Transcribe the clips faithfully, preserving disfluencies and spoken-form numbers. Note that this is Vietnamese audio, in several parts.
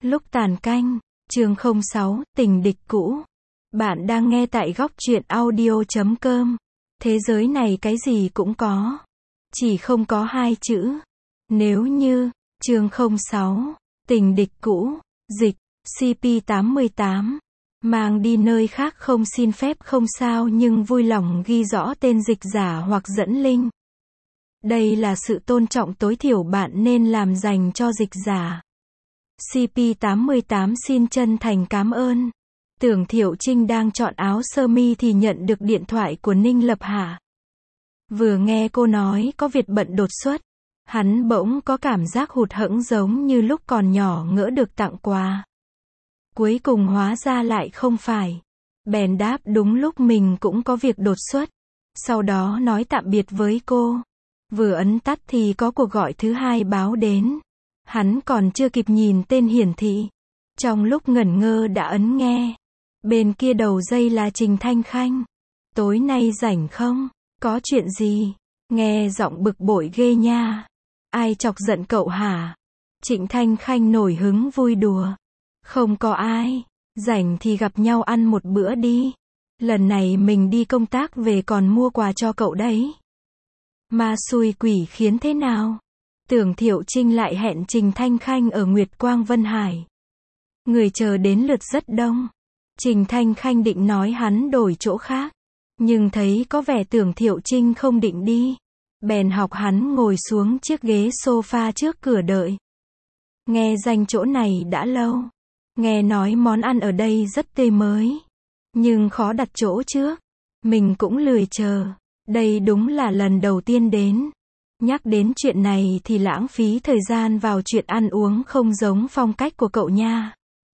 Lúc tàn canh, chương không sáu, tình địch cũ. Bạn đang nghe tại góc truyện audio chấm com. Thế giới này cái gì cũng có. Chỉ không có hai chữ. Nếu như, chương không sáu, tình địch cũ, dịch, xê pê tám tám. Mang đi nơi khác không xin phép không sao nhưng vui lòng ghi rõ tên dịch giả hoặc dẫn link. Đây là sự tôn trọng tối thiểu bạn nên làm dành cho dịch giả. xê pê tám tám xin chân thành cảm ơn. Tưởng Thiệu Trinh đang chọn áo sơ mi thì nhận được điện thoại của Ninh Lập Hạ. Vừa nghe cô nói có việc bận đột xuất, hắn bỗng có cảm giác hụt hẫng giống như lúc còn nhỏ ngỡ được tặng quà. Cuối cùng hóa ra lại không phải. Bèn đáp đúng lúc mình cũng có việc đột xuất. Sau đó nói tạm biệt với cô. Vừa ấn tắt thì có cuộc gọi thứ hai báo đến. Hắn còn chưa kịp nhìn tên hiển thị. Trong lúc ngẩn ngơ đã ấn nghe. Bên kia đầu dây là Trình Thanh Khanh. Tối nay rảnh không? Có chuyện gì? Nghe giọng bực bội ghê nha. Ai chọc giận cậu hả? Trịnh Thanh Khanh nổi hứng vui đùa. Không có ai. Rảnh thì gặp nhau ăn một bữa đi. Lần này mình đi công tác về còn mua quà cho cậu đấy. Ma xui quỷ khiến thế nào? Tưởng Thiệu Trinh lại hẹn Trình Thanh Khanh ở Nguyệt Quang Vân Hải. Người chờ đến lượt rất đông. Trình Thanh Khanh định nói hắn đổi chỗ khác. Nhưng thấy có vẻ Tưởng Thiệu Trinh không định đi. Bèn học hắn ngồi xuống chiếc ghế sofa trước cửa đợi. Nghe danh chỗ này đã lâu. Nghe nói món ăn ở đây rất tươi mới. Nhưng khó đặt chỗ trước. Mình cũng lười chờ. Đây đúng là lần đầu tiên đến. Nhắc đến chuyện này thì lãng phí thời gian vào chuyện ăn uống không giống phong cách của cậu nha.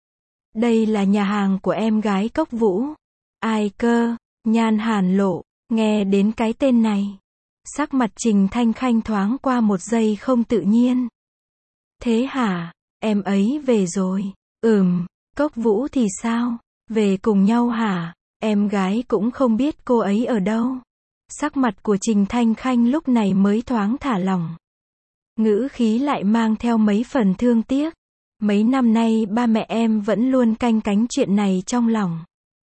Đây là nhà hàng của em gái Cốc Vũ. Ai cơ? Nhan Hàn Lộ. Nghe đến cái tên này. Sắc mặt Trình Thanh Khanh thoáng qua một giây không tự nhiên. Thế hả? Em ấy về rồi. Ừm, Cốc Vũ thì sao? Về cùng nhau hả? Em gái cũng không biết cô ấy ở đâu. Sắc mặt của Trình Thanh Khanh lúc này mới thoáng thả lỏng. Ngữ khí lại mang theo mấy phần thương tiếc. Mấy năm nay ba mẹ em vẫn luôn canh cánh chuyện này trong lòng.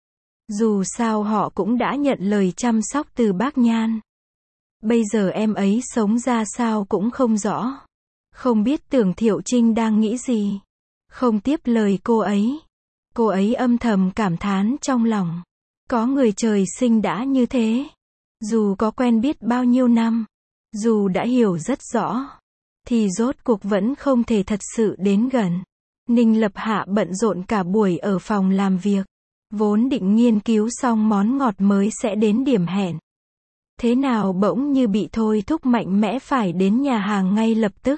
Dù sao họ cũng đã nhận lời chăm sóc từ bác Nhan. Bây giờ em ấy sống ra sao cũng không rõ. Không biết Tưởng Thiệu Trinh đang nghĩ gì. Không tiếp lời cô ấy. Cô ấy âm thầm cảm thán trong lòng. Có người trời sinh đã như thế. Dù có quen biết bao nhiêu năm, dù đã hiểu rất rõ, thì rốt cuộc vẫn không thể thật sự đến gần. Ninh Lập Hạ bận rộn cả buổi ở phòng làm việc. Vốn định nghiên cứu xong món ngọt mới sẽ đến điểm hẹn. Thế nào bỗng như bị thôi thúc mạnh mẽ phải đến nhà hàng ngay lập tức.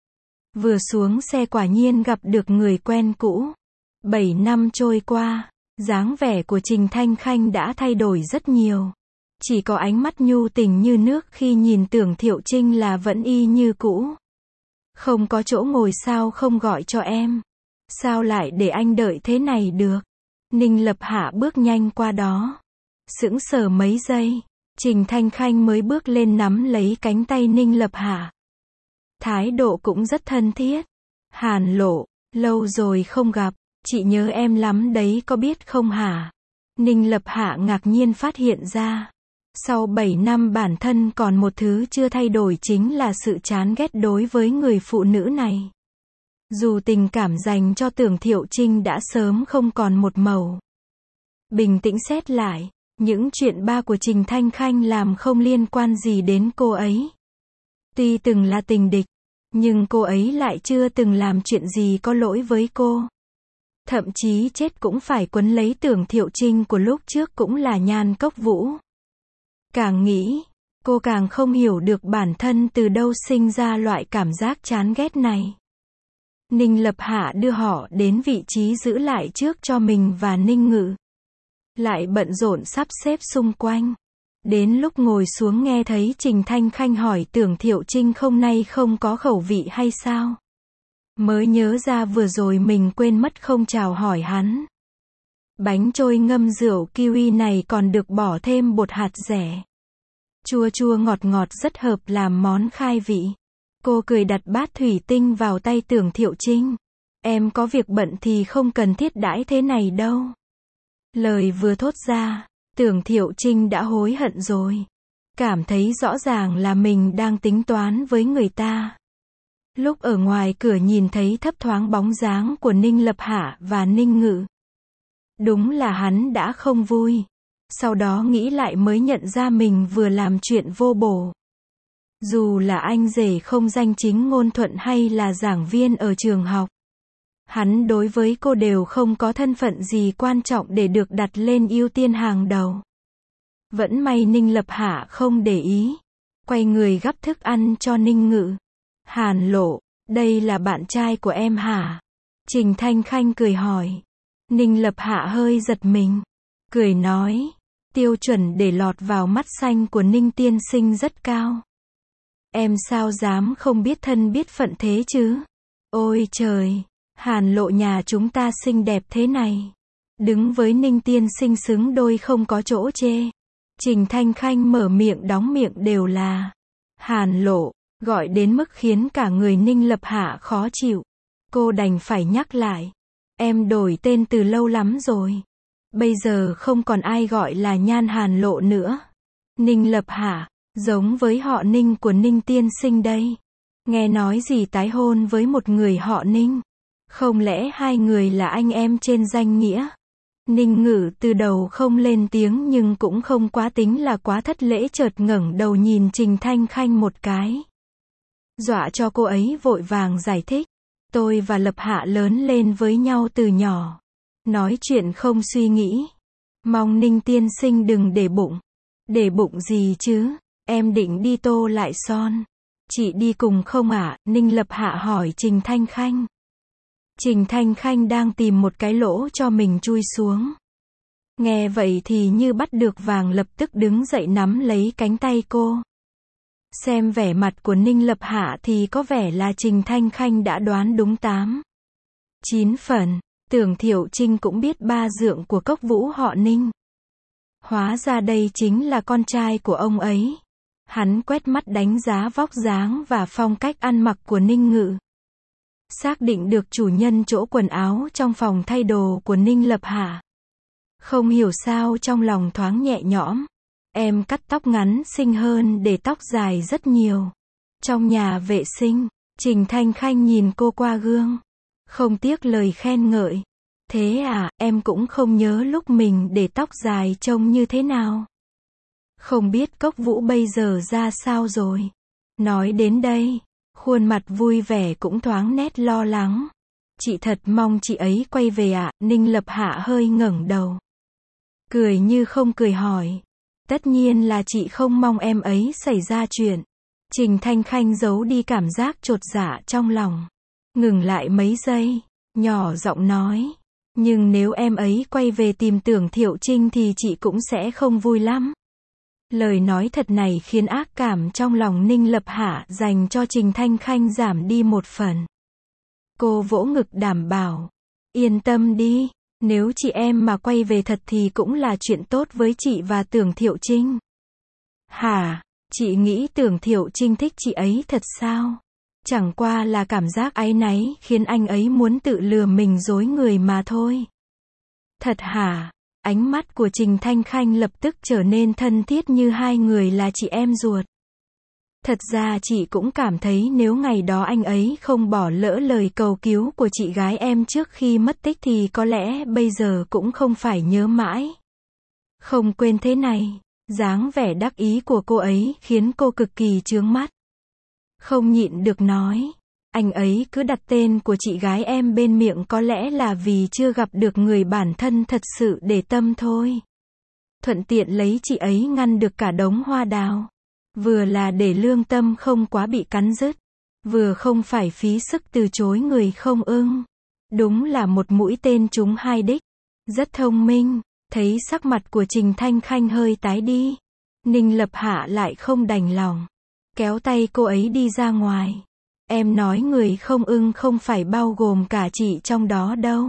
Vừa xuống xe quả nhiên gặp được người quen cũ. Bảy năm trôi qua, dáng vẻ của Trình Thanh Khanh đã thay đổi rất nhiều. Chỉ có ánh mắt nhu tình như nước khi nhìn Tưởng Thiệu Trinh là vẫn y như cũ. Không có chỗ ngồi sao không gọi cho em? Sao lại để anh đợi thế này được? Ninh Lập Hạ bước nhanh qua đó. Sững sờ mấy giây. Trình Thanh Khanh mới bước lên nắm lấy cánh tay Ninh Lập Hạ. Thái độ cũng rất thân thiết. Hàn Lộ, lâu rồi không gặp. Chị nhớ em lắm đấy có biết không hả? Ninh Lập Hạ ngạc nhiên phát hiện ra. Sau bảy năm bản thân còn một thứ chưa thay đổi chính là sự chán ghét đối với người phụ nữ này. Dù tình cảm dành cho Tưởng Thiệu Trinh đã sớm không còn một màu. Bình tĩnh xét lại, những chuyện ba của Trình Thanh Khanh làm không liên quan gì đến cô ấy. Tuy từng là tình địch, nhưng cô ấy lại chưa từng làm chuyện gì có lỗi với cô. Thậm chí chết cũng phải quấn lấy Tưởng Thiệu Trinh của lúc trước cũng là Nhan Cốc Vũ. Càng nghĩ, cô càng không hiểu được bản thân từ đâu sinh ra loại cảm giác chán ghét này. Ninh Lập Hạ đưa họ đến vị trí giữ lại trước cho mình và Ninh Ngự. Lại bận rộn sắp xếp xung quanh. Đến lúc ngồi xuống nghe thấy Trình Thanh Khanh hỏi Tưởng Thiệu Trinh không nay không có khẩu vị hay sao? Mới nhớ ra vừa rồi mình quên mất không chào hỏi hắn. Bánh trôi ngâm rượu kiwi này còn được bỏ thêm bột hạt dẻ. Chua chua ngọt ngọt rất hợp làm món khai vị. Cô cười đặt bát thủy tinh vào tay Tưởng Thiệu Trinh. Em có việc bận thì không cần thiết đãi thế này đâu. Lời vừa thốt ra, Tưởng Thiệu Trinh đã hối hận rồi. Cảm thấy rõ ràng là mình đang tính toán với người ta. Lúc ở ngoài cửa nhìn thấy thấp thoáng bóng dáng của Ninh Lập Hạ và Ninh Ngự. Đúng là hắn đã không vui. Sau đó nghĩ lại mới nhận ra mình vừa làm chuyện vô bổ. Dù là anh rể không danh chính ngôn thuận hay là giảng viên ở trường học, hắn đối với cô đều không có thân phận gì quan trọng để được đặt lên ưu tiên hàng đầu. Vẫn may Ninh Lập Hạ không để ý. Quay người gắp thức ăn cho Ninh Ngự. Hàn Lộ, đây là bạn trai của em hả? Trình Thanh Khanh cười hỏi. Ninh Lập Hạ hơi giật mình. Cười nói. Tiêu chuẩn để lọt vào mắt xanh của Ninh tiên sinh rất cao. Em sao dám không biết thân biết phận thế chứ? Ôi trời, Hàn Lộ nhà chúng ta xinh đẹp thế này. Đứng với Ninh tiên sinh xứng đôi không có chỗ chê. Trình Thanh Khanh mở miệng đóng miệng đều là Hàn Lộ, gọi đến mức khiến cả người Ninh Lập Hạ khó chịu. Cô đành phải nhắc lại. Em đổi tên từ lâu lắm rồi. Bây giờ không còn ai gọi là Nhan Hàn Lộ nữa. Ninh Lập Hạ, giống với họ Ninh của Ninh tiên sinh đây. Nghe nói gì tái hôn với một người họ Ninh. Không lẽ hai người là anh em trên danh nghĩa? Ninh Ngự từ đầu không lên tiếng nhưng cũng không quá tính là quá thất lễ, chợt ngẩng đầu nhìn Trình Thanh Khanh một cái. Dọa cho cô ấy vội vàng giải thích. Tôi và Lập Hạ lớn lên với nhau từ nhỏ. Nói chuyện không suy nghĩ. Mong Ninh tiên sinh đừng để bụng. Để bụng gì chứ? Em định đi tô lại son. Chị đi cùng không ạ? À? Ninh Lập Hạ hỏi Trình Thanh Khanh. Trình Thanh Khanh đang tìm một cái lỗ cho mình chui xuống. Nghe vậy thì như bắt được vàng, lập tức đứng dậy nắm lấy cánh tay cô. Xem vẻ mặt của Ninh Lập Hạ thì có vẻ là Trình Thanh Khanh đã đoán đúng tám, chín phần. Tưởng Thiệu Trinh cũng biết ba dượng của Cốc Vũ họ Ninh. Hóa ra đây chính là con trai của ông ấy. Hắn quét mắt đánh giá vóc dáng và phong cách ăn mặc của Ninh Ngự. Xác định được chủ nhân chỗ quần áo trong phòng thay đồ của Ninh Lập Hạ. Không hiểu sao trong lòng thoáng nhẹ nhõm. Em cắt tóc ngắn xinh hơn để tóc dài rất nhiều. Trong nhà vệ sinh, Trình Thanh Khanh nhìn cô qua gương. Không tiếc lời khen ngợi. Thế à, em cũng không nhớ lúc mình để tóc dài trông như thế nào. Không biết Cốc Vũ bây giờ ra sao rồi. Nói đến đây, khuôn mặt vui vẻ cũng thoáng nét lo lắng. Chị thật mong chị ấy quay về ạ. À? Ninh Lập Hạ hơi ngẩng đầu. Cười như không cười hỏi. Tất nhiên là chị không mong em ấy xảy ra chuyện. Trình Thanh Khanh giấu đi cảm giác chột dạ trong lòng. Ngừng lại mấy giây, nhỏ giọng nói. Nhưng nếu em ấy quay về tìm Tưởng Thiệu Trinh thì chị cũng sẽ không vui lắm. Lời nói thật này khiến ác cảm trong lòng Ninh Lập Hạ dành cho Trình Thanh Khanh giảm đi một phần. Cô vỗ ngực đảm bảo. Yên tâm đi, nếu chị em mà quay về thật thì cũng là chuyện tốt với chị và Tưởng Thiệu Trinh. Hả, chị nghĩ Tưởng Thiệu Trinh thích chị ấy thật sao? Chẳng qua là cảm giác áy náy khiến anh ấy muốn tự lừa mình dối người mà thôi. Thật hả? Ánh mắt của Trình Thanh Khanh lập tức trở nên thân thiết như hai người là chị em ruột. Thật ra chị cũng cảm thấy nếu ngày đó anh ấy không bỏ lỡ lời cầu cứu của chị gái em trước khi mất tích thì có lẽ bây giờ cũng không phải nhớ mãi. Không quên thế này, dáng vẻ đắc ý của cô ấy khiến cô cực kỳ chướng mắt. Không nhịn được nói, anh ấy cứ đặt tên của chị gái em bên miệng có lẽ là vì chưa gặp được người bản thân thật sự để tâm thôi. Thuận tiện lấy chị ấy ngăn được cả đống hoa đào. Vừa là để lương tâm không quá bị cắn rứt, vừa không phải phí sức từ chối người không ưng. Đúng là một mũi tên trúng hai đích. Rất thông minh. Thấy sắc mặt của Trình Thanh Khanh hơi tái đi, Ninh Lập Hạ lại không đành lòng. Kéo tay cô ấy đi ra ngoài. Em nói người không ưng không phải bao gồm cả chị trong đó đâu.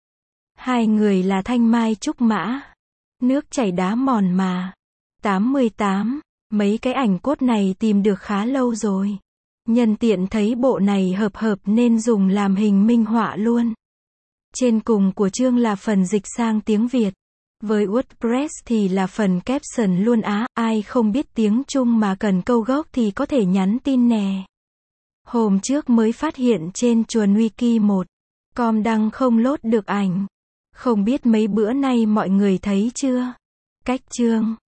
Hai người là thanh mai trúc mã. Nước chảy đá mòn mà. tám mươi tám. Mấy cái ảnh cốt này tìm được khá lâu rồi. Nhân tiện thấy bộ này hợp hợp nên dùng làm hình minh họa luôn. Trên cùng của chương là phần dịch sang tiếng Việt. Với WordPress thì là phần caption luôn á, ai không biết tiếng Trung mà cần câu gốc thì có thể nhắn tin nè. Hôm trước mới phát hiện trên chuồn wiki một com đăng không load được ảnh. Không biết mấy bữa nay mọi người thấy chưa? Cách chương